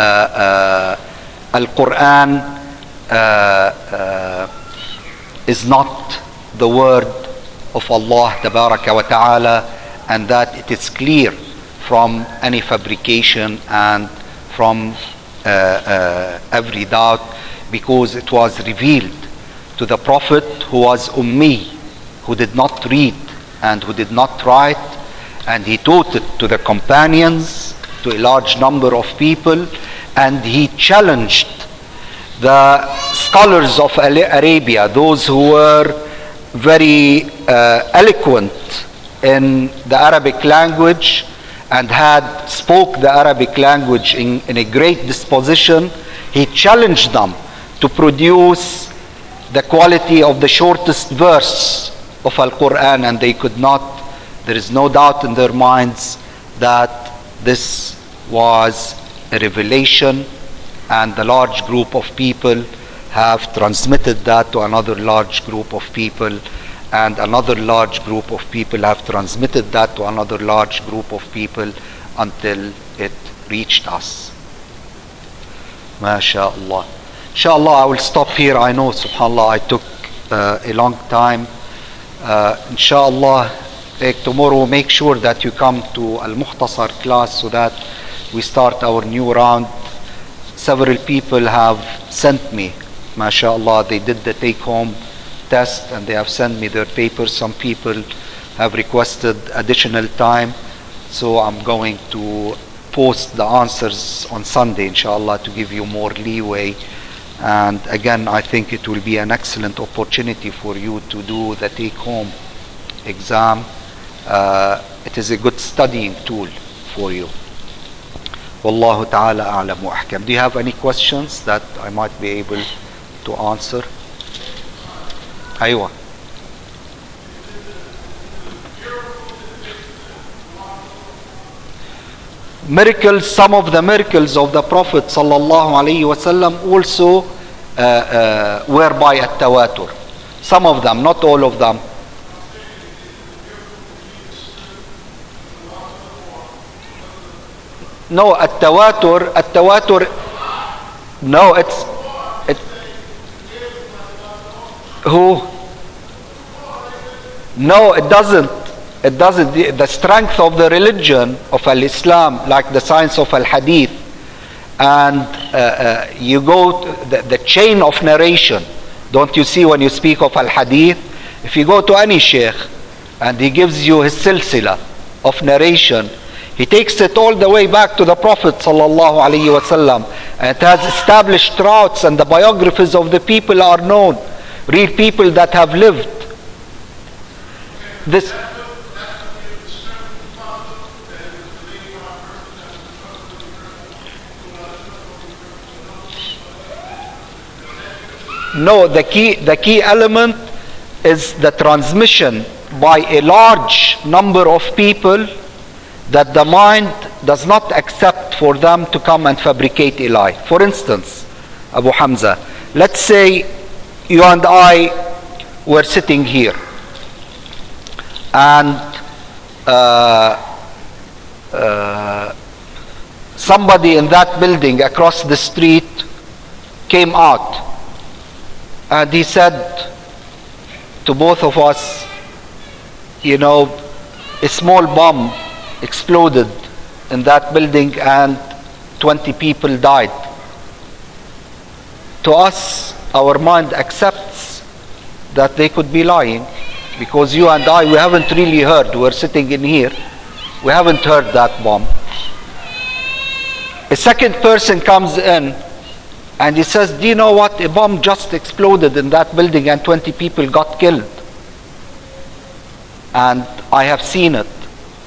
Al-Quran is not the word of Allah Tabaraka wa Ta'ala, and that it is clear from any fabrication and from every doubt, because it was revealed to the Prophet who was Ummi, who did not read and who did not write, and he taught it to the companions, to a large number of people, and he challenged the scholars of Arabia, those who were very eloquent in the Arabic language and had spoke the Arabic language in a great disposition. He challenged them to produce the quality of the shortest verse of Al-Quran, and they could not. There is no doubt in their minds that this was a revelation, and the large group of people have transmitted that to another large group of people, and another large group of people have transmitted that to another large group of people until it reached us. MashaAllah. Inshallah, I will stop here. I know, subhanAllah, I took a long time. Inshallah, tomorrow make sure that you come to Al-Mukhtasar class so that we start our new round. Several people have sent me, MashaAllah, they did the take-home test and they have sent me their papers. Some people have requested additional time, so I'm going to post the answers on Sunday, inshallah, to give you more leeway. And again, I think it will be an excellent opportunity for you to do the take-home exam. It is a good studying tool for you. Wallahu ta'ala a'lam wa ahkam. Do you have any questions that I might be able to answer? Aywa. Miracles, some of the miracles of the Prophet sallallahu alaihi wasallam also were by at-tawatur. Some of them, not all of them. No, at-tawatur, no, who? No, it doesn't. It doesn't. The strength of the religion of Al-Islam, like the science of Al-Hadith, and you go to the chain of narration. Don't you see when you speak of Al-Hadith? If you go to any sheikh and he gives you his silsila of narration, he takes it all the way back to the Prophet sallallahu alaihi wasallam, and it has established routes, and the biographies of the people are known, real people that have lived. This. No, the key element is the transmission by a large number of people that the mind does not accept for them to come and fabricate a lie. For instance, Abu Hamza, let's say you and I were sitting here, and somebody in that building across the street came out and he said to both of us, you know, a small bomb exploded in that building and 20 people died. To us, our mind accepts that they could be lying, because you and I, we haven't really heard. We're sitting in here, we haven't heard that bomb. A second person comes in and he says, do you know what, a bomb just exploded in that building and 20 people got killed, and I have seen it.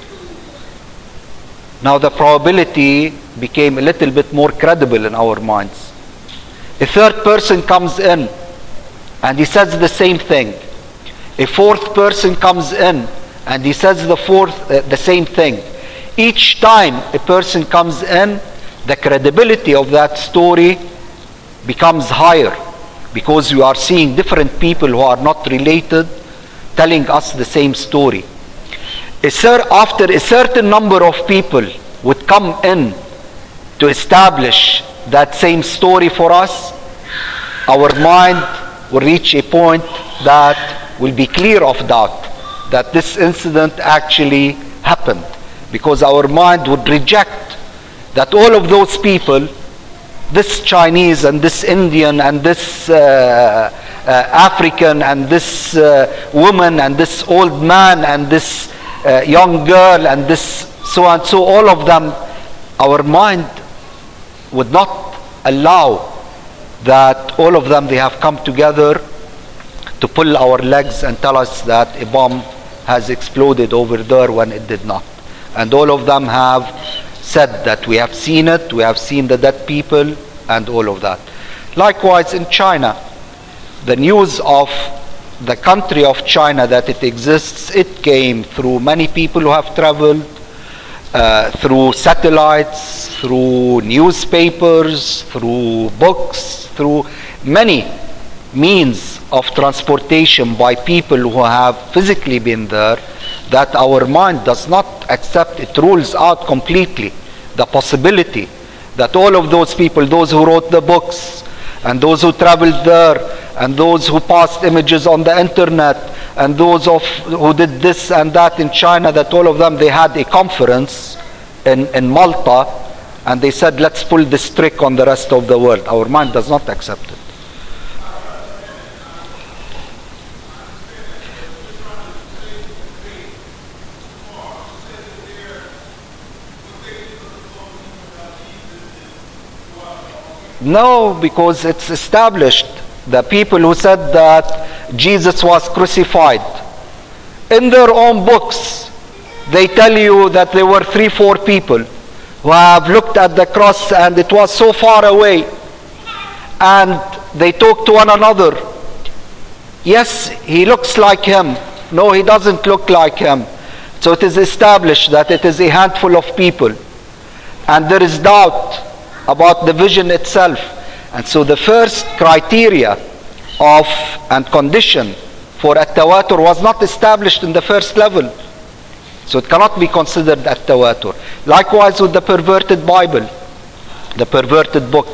Now the probability became a little bit more credible in our minds. A third person comes in and he says the same thing. A fourth person comes in and he says the same thing. Each time a person comes in, the credibility of that story becomes higher, because you are seeing different people who are not related telling us the same story. After a certain number of people would come in to establish that same story for us, our mind will reach a point that will be clear of doubt that this incident actually happened, because our mind would reject that all of those people, this Chinese and this Indian and this African and this woman and this old man and this young girl and this so and so, all of them, our mind would not allow that all of them, they have come together to pull our legs and tell us that a bomb has exploded over there when it did not. And all of them have said that we have seen it, we have seen the dead people and all of that. Likewise in China, the news of the country of China, that it exists, it came through many people who have traveled, through satellites, through newspapers, through books, through many means of transportation by people who have physically been there, that our mind does not accept. It rules out completely the possibility that all of those people, those who wrote the books, and those who traveled there, and those who passed images on the internet, and those who did this and that in China, that all of them, they had a conference in Malta, and they said, let's pull this trick on the rest of the world. Our mind does not accept it. No, because it's established. The people who said that Jesus was crucified, in their own books, they tell you that there were 3-4 people who have looked at the cross and it was so far away, and they talked to one another. Yes, he looks like him. No, he doesn't look like him. So it is established that it is a handful of people, and there is doubt about the vision itself. And so the first criteria of and condition for at-tawatur was not established in the first level. So it cannot be considered at-tawatur. Likewise with the perverted Bible, the perverted book.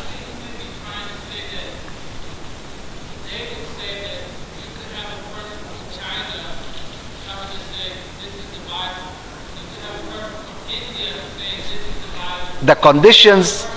The conditions,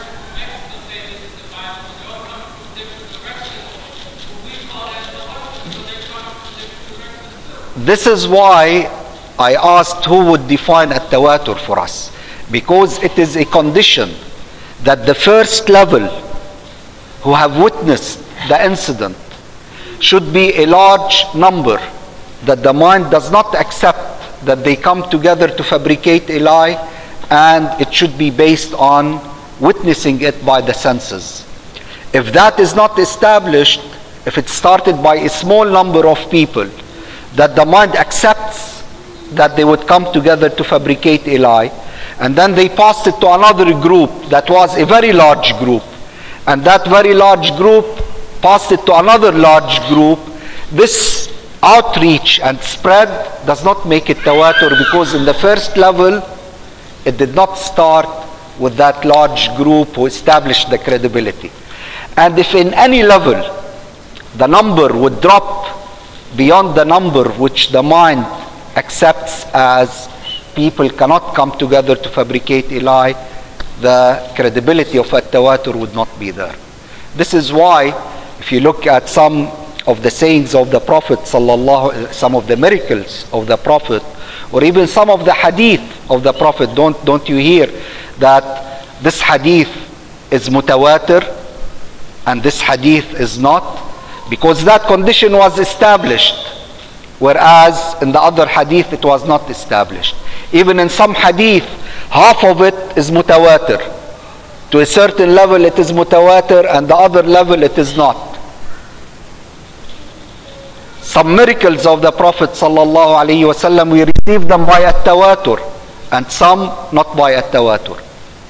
this is why I asked who would define at-tawatur for us, because it is a condition that the first level who have witnessed the incident should be a large number, that the mind does not accept that they come together to fabricate a lie, and it should be based on witnessing it by the senses. If that is not established, if it started by a small number of people, that the mind accepts that they would come together to fabricate a lie, and then they passed it to another group that was a very large group, and that very large group passed it to another large group, this outreach and spread does not make it tawatur, because in the first level it did not start with that large group who established the credibility. And if in any level the number would drop beyond the number which the mind accepts as people cannot come together to fabricate a lie, the credibility of at-tawatur would not be there. This is why if you look at some of the sayings of the Prophet sallallahu, some of the miracles of the Prophet, or even some of the hadith of the Prophet, don't you hear that this hadith is mutawatir and this hadith is not? Because that condition was established, whereas in the other hadith it was not established. Even in some hadith, half of it is mutawatir. To a certain level it is mutawatir, and the other level it is not. Some miracles of the Prophet sallallahu alaihi wasallam, we receive them by at-tawatur, and some not by at-tawatur.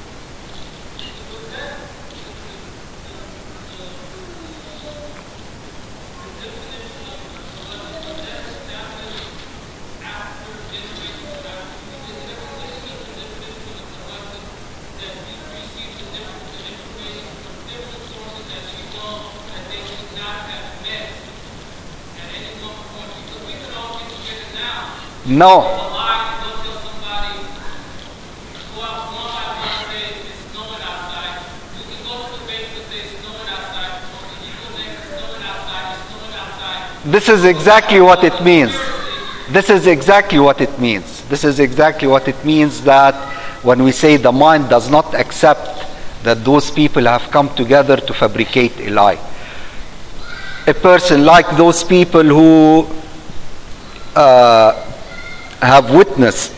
No. This is exactly what it means. This is exactly what it means. This is exactly what it means, that when we say the mind does not accept that those people have come together to fabricate a lie. A person like those people who have witnessed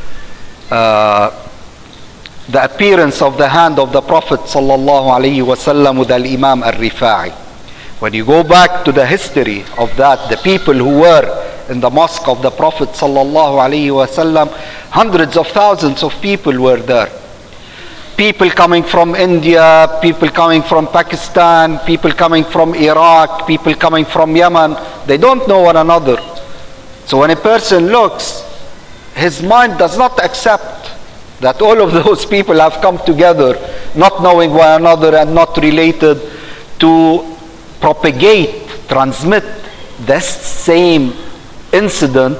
the appearance of the hand of the Prophet sallallahu alaihi wasallam with al-Imam al-Rifa'i. When you go back to the history of that, the people who were in the mosque of the Prophet sallallahu alaihi wasallam, hundreds of thousands of people were there. people coming from India, people coming from Pakistan, people coming from Iraq, people coming from Yemen. They don't know one another. So when a person looks, his mind does not accept that all of those people have come together, not knowing one another and not related, to propagate, transmit this same incident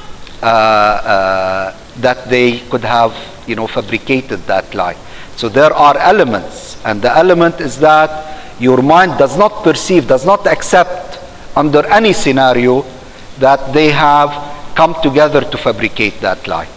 that they could have, fabricated that lie. So there are elements, and the element is that your mind does not perceive, does not accept under any scenario that they have come together to fabricate that lie.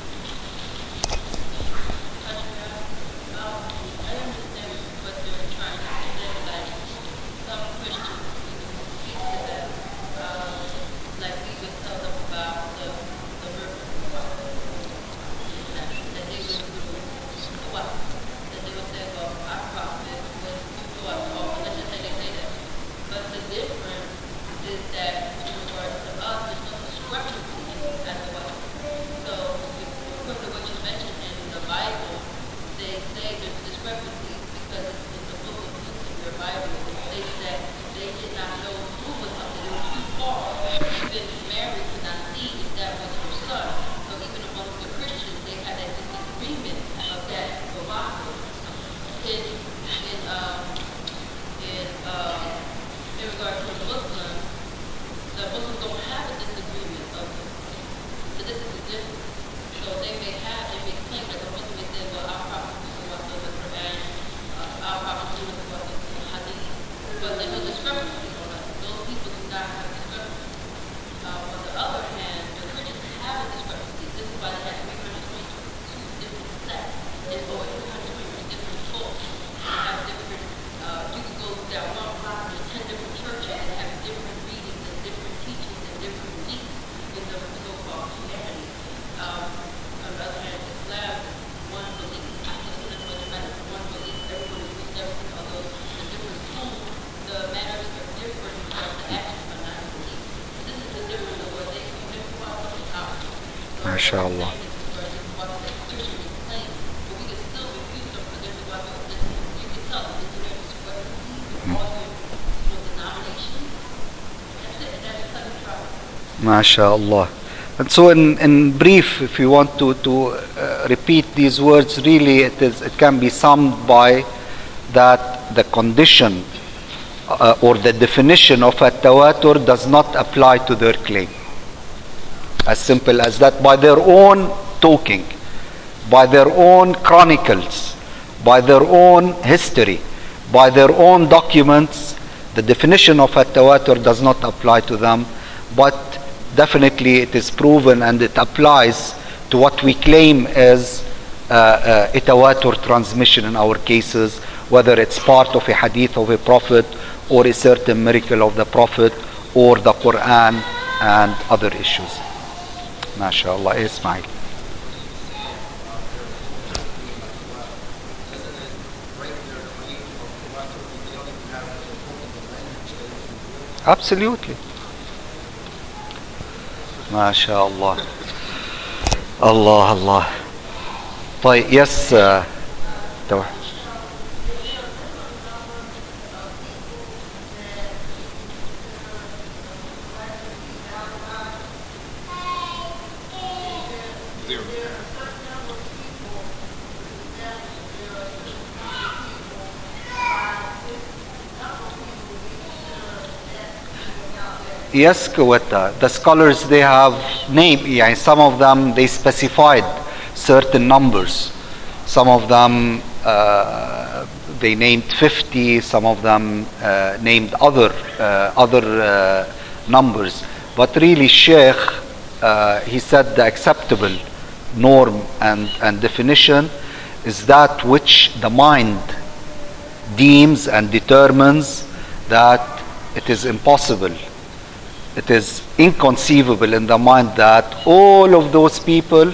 MashaAllah. MashaAllah. And so in brief, if you want to repeat these words, really it can be summed by that the condition or the definition of at-tawatur does not apply to their claim. As simple as that. By their own talking, by their own chronicles, by their own history, by their own documents, the definition of at-tawatur does not apply to them, but definitely it is proven and it applies to what we claim is a tawatur transmission in our cases, whether it's part of a hadith of a prophet or a certain miracle of the prophet or the Quran and other issues. MashaAllah. Ismail. Absolutely. MashaAllah. Allah Allah. طيب, yes. Yes, Kuwata. The scholars, they have named, some of them they specified certain numbers. Some of them they named 50. Some of them named other numbers. But really, Sheikh, he said the acceptable norm and definition is that which the mind deems and determines that it is impossible. It is inconceivable in the mind that all of those people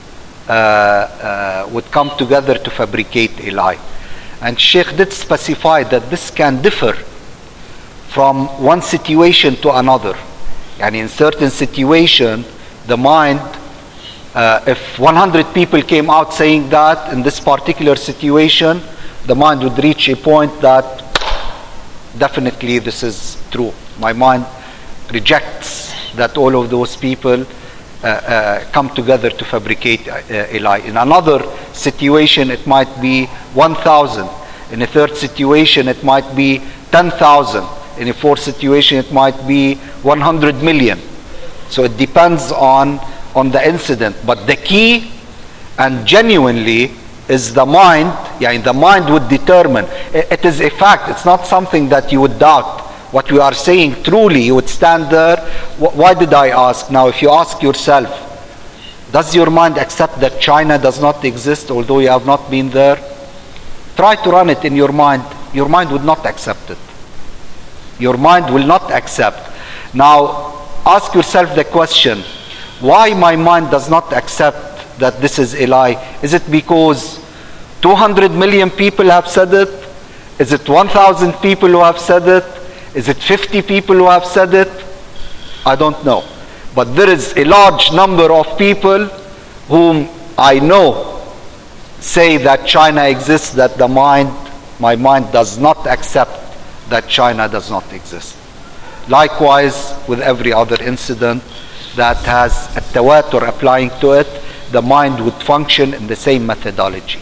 would come together to fabricate a lie. And Sheikh did specify that this can differ from one situation to another. And in certain situation, the mind If 100 people came out saying that in this particular situation, the mind would reach a point that definitely this is true. My mind rejects that all of those people come together to fabricate a lie. In another situation, it might be 1,000. In a third situation, it might be 10,000. In a fourth situation, it might be 100 million. So it depends on the incident. But the key, and genuinely, is the mind. The mind would determine. It is a fact. It's not something that you would doubt. What we are saying, truly, you would stand there. Why did I ask? Now, if you ask yourself, does your mind accept that China does not exist, although you have not been there? Try to run it in your mind. Your mind would not accept it. Your mind will not accept. Now, ask yourself the question, why my mind does not accept that this is a lie? Is it because 200 million people have said it? Is it 1,000 people who have said it? Is it 50 people who have said it? I don't know. But there is a large number of people whom I know say that China exists, that my mind does not accept that China does not exist. Likewise, with every other incident that has a tawatur applying to it, the mind would function in the same methodology.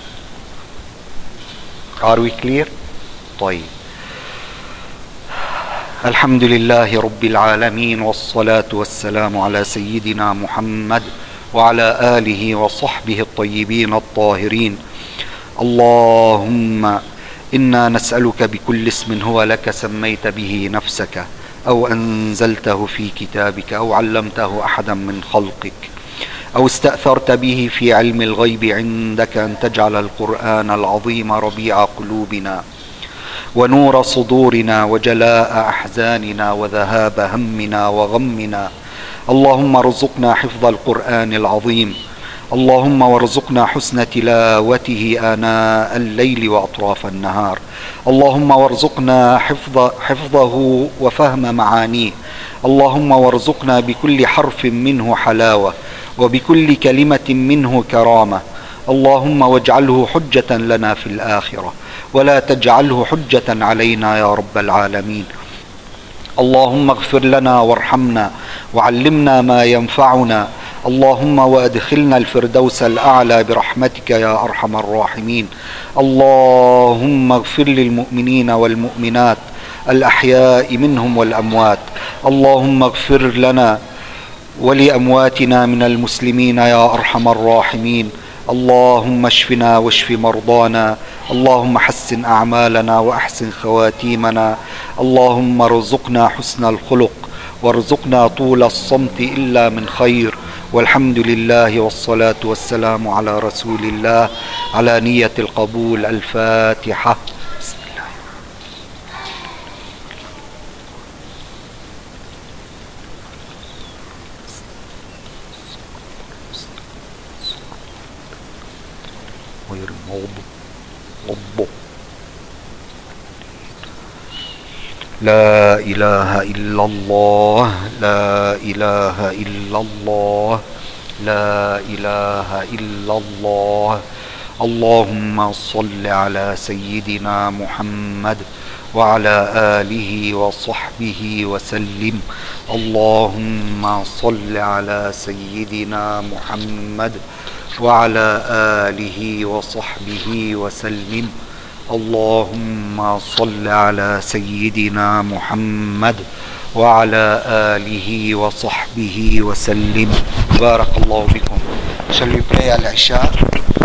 Are we clear? طيب. الحمد لله رب العالمين والصلاة والسلام على سيدنا محمد وعلى آله وصحبه الطيبين الطاهرين. اللهم إنا نسألك بكل اسم هو لك سميت به نفسك أو أنزلته في كتابك أو علمته أحدا من خلقك أو استأثرت به في علم الغيب عندك أن تجعل القرآن العظيم ربيع قلوبنا ونور صدورنا وجلاء أحزاننا وذهاب همنا وغمنا. اللهم ارزقنا حفظ القرآن العظيم. اللهم وارزقنا حسن تلاوته آناء الليل وأطراف النهار. اللهم وارزقنا حفظه وفهم معانيه. اللهم وارزقنا بكل حرف منه حلاوة وبكل كلمة منه كرامة. اللهم واجعله حجة لنا في الآخرة ولا تجعله حجة علينا يا رب العالمين. اللهم اغفر لنا وارحمنا وعلمنا ما ينفعنا. اللهم وادخلنا الفردوس الأعلى برحمتك يا أرحم الراحمين. اللهم اغفر للمؤمنين والمؤمنات الأحياء منهم والأموات. اللهم اغفر لنا ولأمواتنا من المسلمين يا أرحم الراحمين. اللهم اشفنا واشف مرضانا. اللهم حسن أعمالنا وأحسن خواتيمنا. اللهم ارزقنا حسن الخلق وارزقنا طول الصمت إلا من خير. والحمد لله والصلاة والسلام على رسول الله على نية القبول. الفاتحة. بسم الله. غير المغضوب. لا إله إلا الله. لا إله إلا الله. لا إله إلا الله. اللهم صل على سيدنا محمد وعلى آله وصحبه وسلم. اللهم صل على سيدنا محمد وعلى آله وصحبه وسلم. اللهم صل على سيدنا محمد وعلى آله وصحبه وسلم. بارك الله بكم. Shall we pray al-Isha?